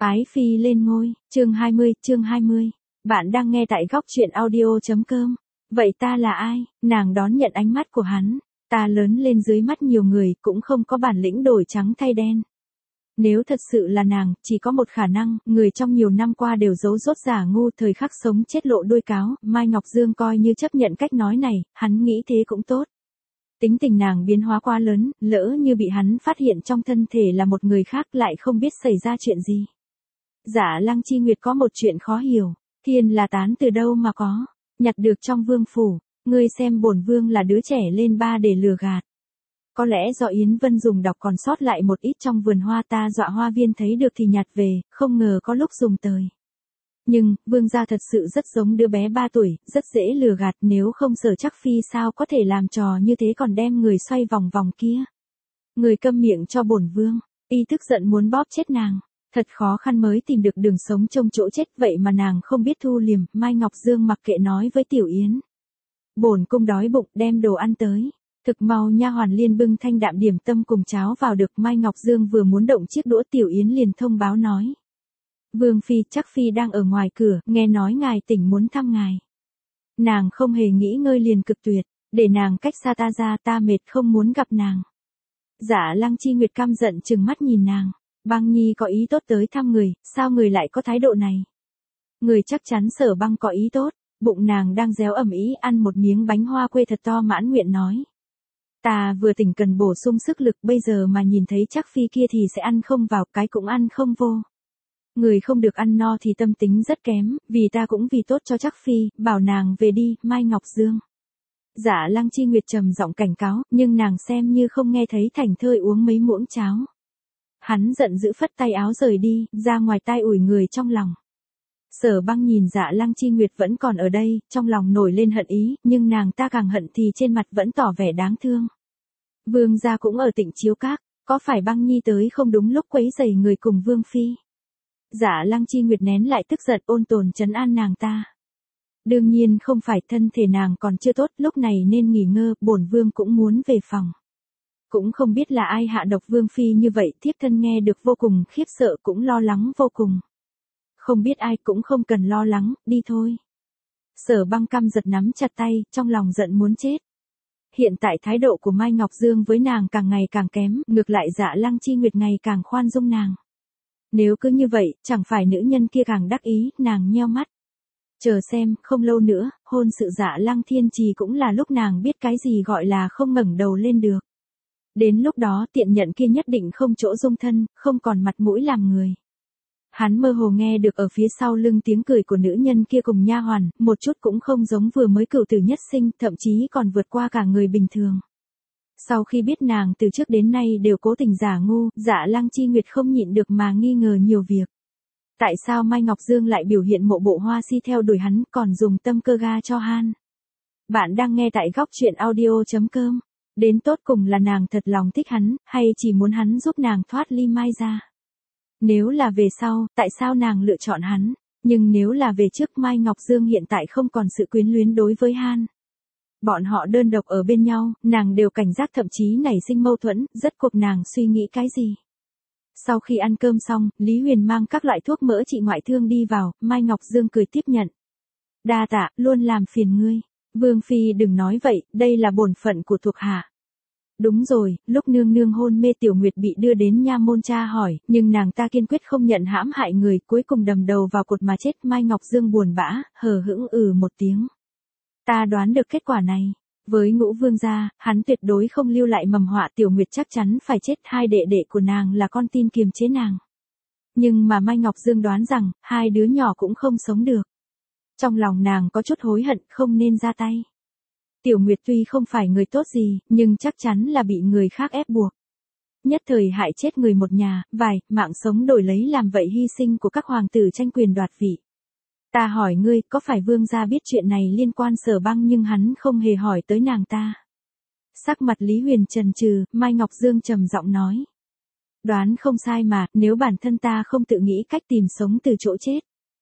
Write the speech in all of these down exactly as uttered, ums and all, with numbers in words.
Ái phi lên ngôi, chương hai mươi, chương hai mươi. Bạn đang nghe tại góc truyện audio.com. Vậy ta là ai? Nàng đón nhận ánh mắt của hắn. Ta lớn lên dưới mắt nhiều người, cũng không có bản lĩnh đổi trắng thay đen. Nếu thật sự là nàng, chỉ có một khả năng, người trong nhiều năm qua đều giấu rốt giả ngu, thời khắc sống chết lộ đuôi cáo. Mai Ngọc Dương coi như chấp nhận cách nói này, hắn nghĩ thế cũng tốt. Tính tình nàng biến hóa quá lớn, lỡ như bị hắn phát hiện trong thân thể là một người khác lại không biết xảy ra chuyện gì. Dạ Lăng Chi Nguyệt có một chuyện khó hiểu, thiên là tán từ đâu mà có, nhặt được trong vương phủ, ngươi xem bổn vương là đứa trẻ lên ba để lừa gạt. Có lẽ do Yến Vân dùng đọc còn sót lại một ít trong vườn hoa ta dọa hoa viên thấy được thì nhặt về, không ngờ có lúc dùng tời. Nhưng, vương gia thật sự rất giống đứa bé ba tuổi, rất dễ lừa gạt, nếu không Sở Trắc Phi sao có thể làm trò như thế còn đem người xoay vòng vòng kia. Người câm miệng cho bổn vương, y tức giận muốn bóp chết nàng. Thật khó khăn mới tìm được đường sống trông chỗ chết, vậy mà nàng không biết thu liềm. Mai Ngọc Dương mặc kệ nói với Tiểu Yến. Bổn cung đói bụng, đem đồ ăn tới. Thực mau nha hoàn liên bưng thanh đạm điểm tâm cùng cháo vào được. Mai Ngọc Dương vừa muốn động chiếc đũa, Tiểu Yến liền thông báo nói. Vương phi, Trắc Phi đang ở ngoài cửa, nghe nói ngài tỉnh muốn thăm ngài. Nàng không hề nghĩ ngơi liền cực tuyệt, để nàng cách xa ta ra, ta mệt không muốn gặp nàng. Dạ Lăng Chi Nguyệt căm giận trừng mắt nhìn nàng. Băng Nhi có ý tốt tới thăm người, sao người lại có thái độ này? Người chắc chắn Sở Băng có ý tốt, bụng nàng đang réo ẩm ý ăn một miếng bánh hoa quê thật to mãn nguyện nói. Ta vừa tỉnh cần bổ sung sức lực, bây giờ mà nhìn thấy Trắc Phi kia thì sẽ ăn không vào, cái cũng ăn không vô. Người không được ăn no thì tâm tính rất kém, vì ta cũng vì tốt cho Trắc Phi, bảo nàng về đi, Mai Ngọc Dương. Dạ Lăng Chi Nguyệt trầm giọng cảnh cáo, nhưng nàng xem như không nghe thấy, thảnh thơi uống mấy muỗng cháo. Hắn giận dữ phất tay áo rời đi, ra ngoài tai ủi người trong lòng. Sở Băng nhìn Dạ Lăng Chi Nguyệt vẫn còn ở đây, trong lòng nổi lên hận ý, nhưng nàng ta càng hận thì trên mặt vẫn tỏ vẻ đáng thương. Vương gia cũng ở Tịnh Chiếu Các, có phải Băng Nhi tới không đúng lúc quấy rầy người cùng Vương phi? Dạ Lăng Chi Nguyệt nén lại tức giận, ôn tồn trấn an nàng ta. Đương nhiên không phải, thân thể nàng còn chưa tốt, lúc này nên nghỉ ngơi, bổn vương cũng muốn về phòng. Cũng không biết là ai hạ độc Vương phi như vậy, thiếp thân nghe được vô cùng khiếp sợ, cũng lo lắng vô cùng. Không biết ai cũng không cần lo lắng, đi thôi. Sở Băng căm giật nắm chặt tay, trong lòng giận muốn chết. Hiện tại thái độ của Mai Ngọc Dương với nàng càng ngày càng kém, ngược lại Dạ Lăng Chi Nguyệt ngày càng khoan dung nàng. Nếu cứ như vậy, chẳng phải nữ nhân kia càng đắc ý, nàng nheo mắt. Chờ xem, không lâu nữa, hôn sự Dạ Lăng Thiên Trì cũng là lúc nàng biết cái gì gọi là không ngẩng đầu lên được. Đến lúc đó tiện nhận kia nhất định không chỗ dung thân, không còn mặt mũi làm người. Hắn mơ hồ nghe được ở phía sau lưng tiếng cười của nữ nhân kia cùng nha hoàn, một chút cũng không giống vừa mới cửu tử nhất sinh, thậm chí còn vượt qua cả người bình thường. Sau khi biết nàng từ trước đến nay đều cố tình giả ngu, Dạ Lăng Chi Nguyệt không nhịn được mà nghi ngờ nhiều việc. Tại sao Mai Ngọc Dương lại biểu hiện mộ bộ hoa si theo đuổi hắn, còn dùng tâm cơ ga cho han? Bạn đang nghe tại góc truyện audio.com. Đến tột cùng là nàng thật lòng thích hắn, hay chỉ muốn hắn giúp nàng thoát ly Mai ra? Nếu là về sau, tại sao nàng lựa chọn hắn? Nhưng nếu là về trước, Mai Ngọc Dương hiện tại không còn sự quyến luyến đối với han. Bọn họ đơn độc ở bên nhau, nàng đều cảnh giác, thậm chí nảy sinh mâu thuẫn, rốt cuộc nàng suy nghĩ cái gì? Sau khi ăn cơm xong, Lý Huyền mang các loại thuốc mỡ trị ngoại thương đi vào, Mai Ngọc Dương cười tiếp nhận. Đa tạ, luôn làm phiền ngươi. Vương phi đừng nói vậy, đây là bổn phận của thuộc hạ. Đúng rồi, lúc nương nương hôn mê Tiểu Nguyệt bị đưa đến nha môn tra hỏi, nhưng nàng ta kiên quyết không nhận hãm hại người, cuối cùng đầm đầu vào cột mà chết. Mai Ngọc Dương buồn bã, hờ hững ừ một tiếng. Ta đoán được kết quả này. Với Ngũ Vương gia, hắn tuyệt đối không lưu lại mầm họa, Tiểu Nguyệt chắc chắn phải chết, hai đệ đệ của nàng là con tin kiềm chế nàng. Nhưng mà Mai Ngọc Dương đoán rằng, hai đứa nhỏ cũng không sống được. Trong lòng nàng có chút hối hận, không nên ra tay. Tiểu Nguyệt tuy không phải người tốt gì, nhưng chắc chắn là bị người khác ép buộc. Nhất thời hại chết người một nhà, vài, mạng sống đổi lấy làm vậy hy sinh của các hoàng tử tranh quyền đoạt vị. Ta hỏi ngươi, có phải vương gia biết chuyện này liên quan Sở Băng nhưng hắn không hề hỏi tới nàng ta? Sắc mặt Lý Huyền chần chừ, Mai Ngọc Dương trầm giọng nói. Đoán không sai mà, nếu bản thân ta không tự nghĩ cách tìm sống từ chỗ chết.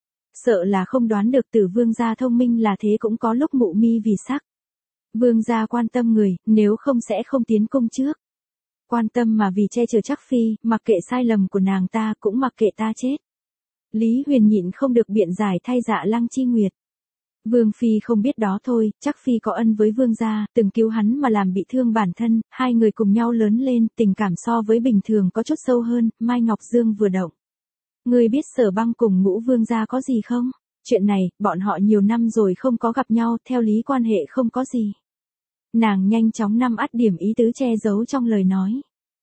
Sợ là không đoán được, Tử vương gia thông minh là thế cũng có lúc mụ mi vì sắc. Vương gia quan tâm người, nếu không sẽ không tiến cung trước. Quan tâm mà vì che chở Trắc Phi, mặc kệ sai lầm của nàng ta cũng mặc kệ ta chết. Lý Huyền nhịn không được biện giải thay Dạ Lăng Chi Nguyệt. Vương Phi không biết đó thôi, chắc Phi có ân với Vương gia, từng cứu hắn mà làm bị thương bản thân, hai người cùng nhau lớn lên, tình cảm so với bình thường có chút sâu hơn, Mai Ngọc Dương vừa động. Ngươi biết Sở Băng cùng Ngũ Vương gia có gì không? Chuyện này, bọn họ nhiều năm rồi không có gặp nhau, theo lý quan hệ không có gì. Nàng nhanh chóng năm ắt điểm ý tứ che giấu trong lời nói.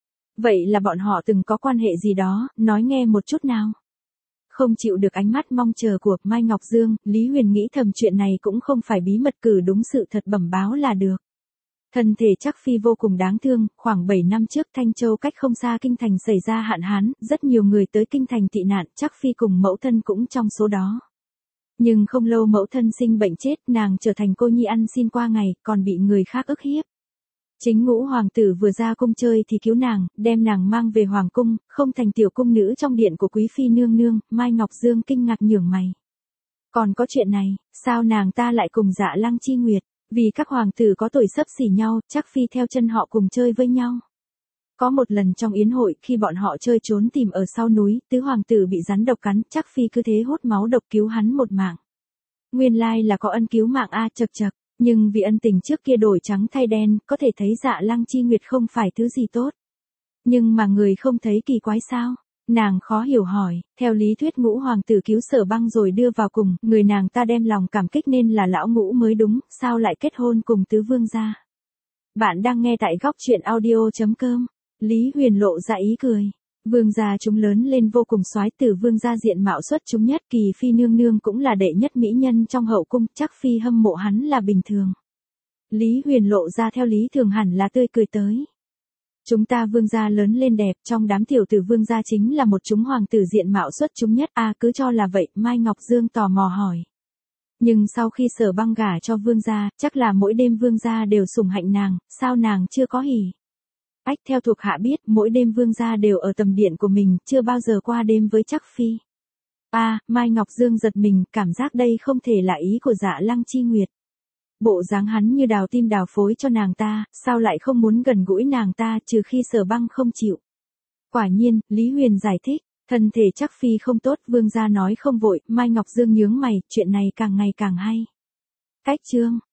Vậy là bọn họ từng có quan hệ gì đó, nói nghe một chút nào. Không chịu được ánh mắt mong chờ của Mai Ngọc Dương, Lý Huyền nghĩ thầm chuyện này cũng không phải bí mật, cử đúng sự thật bẩm báo là được. Thân thể Trác Phi vô cùng đáng thương, khoảng bảy năm trước Thanh Châu cách không xa Kinh Thành xảy ra hạn hán, rất nhiều người tới Kinh Thành tị nạn, Trác Phi cùng mẫu thân cũng trong số đó. Nhưng không lâu mẫu thân sinh bệnh chết, nàng trở thành cô nhi ăn xin qua ngày, còn bị người khác ức hiếp. Chính Ngũ hoàng tử vừa ra cung chơi thì cứu nàng, đem nàng mang về hoàng cung, không thành tiểu cung nữ trong điện của quý phi nương nương. Mai Ngọc Dương kinh ngạc nhướng mày. Còn có chuyện này, sao nàng ta lại cùng Dạ Lăng Chi Nguyệt? Vì các hoàng tử có tuổi xấp xỉ nhau, Trác Phi theo chân họ cùng chơi với nhau. Có một lần trong yến hội, khi bọn họ chơi trốn tìm ở sau núi, tứ hoàng tử bị rắn độc cắn, Trác Phi cứ thế hút máu độc cứu hắn một mạng. Nguyên lai là có ân cứu mạng a, chậc chậc. Nhưng vì ân tình trước kia đổi trắng thay đen, có thể thấy Dạ Lăng Chi Nguyệt không phải thứ gì tốt. Nhưng mà người không thấy kỳ quái sao? Nàng khó hiểu hỏi, theo lý thuyết Ngũ hoàng tử cứu Sở Băng rồi đưa vào cùng, người nàng ta đem lòng cảm kích nên là lão Ngũ mới đúng, sao lại kết hôn cùng tứ vương gia? Bạn đang nghe tại góc truyện audio chấm com. Lý Huyền lộ ra ý cười. Vương gia chúng lớn lên vô cùng soái, từ vương gia diện mạo xuất chúng nhất, Kỳ phi nương nương cũng là đệ nhất mỹ nhân trong hậu cung, Trác Phi hâm mộ hắn là bình thường. Lý Huyền lộ ra theo lý thường hẳn là tươi cười tới. Chúng ta vương gia lớn lên đẹp, trong đám tiểu tử vương gia chính là một chúng hoàng tử diện mạo xuất chúng nhất, à cứ cho là vậy, Mai Ngọc Dương tò mò hỏi. Nhưng sau khi Sở Băng gả cho vương gia, chắc là mỗi đêm vương gia đều sủng hạnh nàng, sao nàng chưa có hỉ? Ách, theo thuộc hạ biết, mỗi đêm vương gia đều ở tầm điện của mình, chưa bao giờ qua đêm với Trác Phi. À, Mai Ngọc Dương giật mình, cảm giác đây không thể là ý của Dạ Lăng Chi Nguyệt. Bộ dáng hắn như đào tim đào phối cho nàng ta, sao lại không muốn gần gũi nàng ta, trừ khi Sở Băng không chịu. Quả nhiên, Lý Huyền giải thích, thân thể Trác Phi không tốt, vương gia nói không vội, Mai Ngọc Dương nhướng mày, chuyện này càng ngày càng hay. Cách chương